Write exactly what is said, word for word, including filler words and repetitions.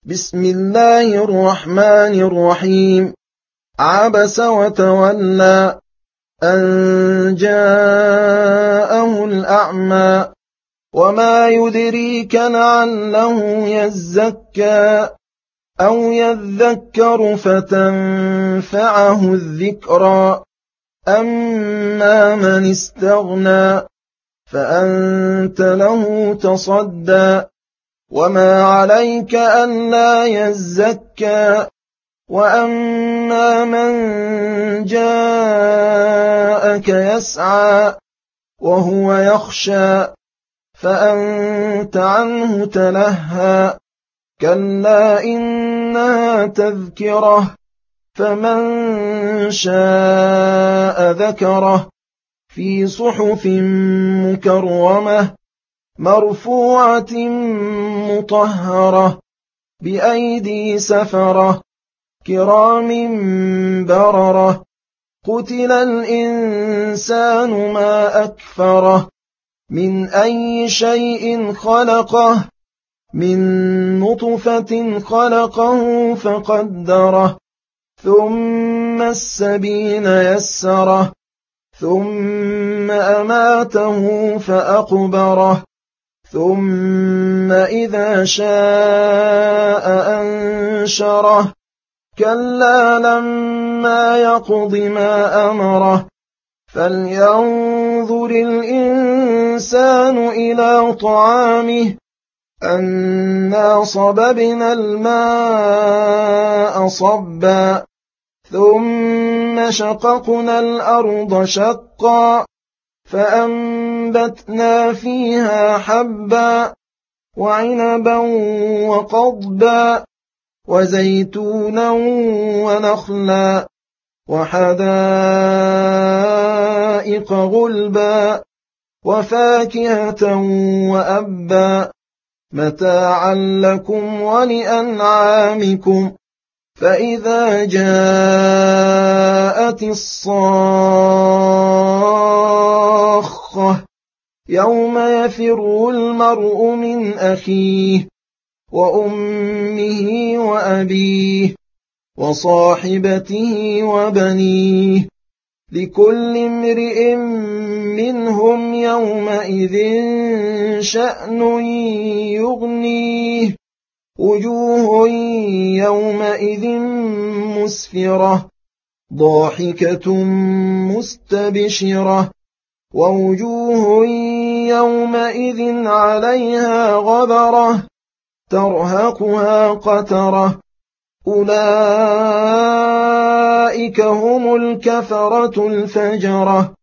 بسم الله الرحمن الرحيم. عبس وتولى أن جاءه الأعمى وما يدريك لعله يزكى أو يذكر فتنفعه الذكرى أما من استغنى فأنت له تصدى وما عليك ألا يزكى وأما من جاءك يسعى وهو يخشى فأنت عنه تلهى كلا إنها تذكرة فمن شاء ذكره في صحف مكرمة مرفوعة مطهرة بأيدي سفرة كرام بررة قتل الإنسان ما أكفره من أي شيء خلقه من نطفة خلقه فقدره ثم السبيل يسره ثم أماته فأقبره ثم إذا شاء أنشره كلا لما يقض ما أمره فلينظر الإنسان إلى طعامه أنا صببنا الماء صبا ثم شققنا الأرض شقا فأنبتنا فيها حبا وعنبا وقضبا وزيتونا ونخلا وحدائق غلبا وفاكهة وأبا متاعا لكم ولأنعامكم فإذا جاءت الصاخة يوم يفر المرء من أخيه وأمه وأبيه وصاحبته وبنيه لكل امرئ منهم يومئذ شأن يغنيه وجوه يومئذ مسفرة ضاحكة مستبشرة ووجوه يومئذ عليها غبرة ترهقها قترة أولئك هم الكفرة الفجرة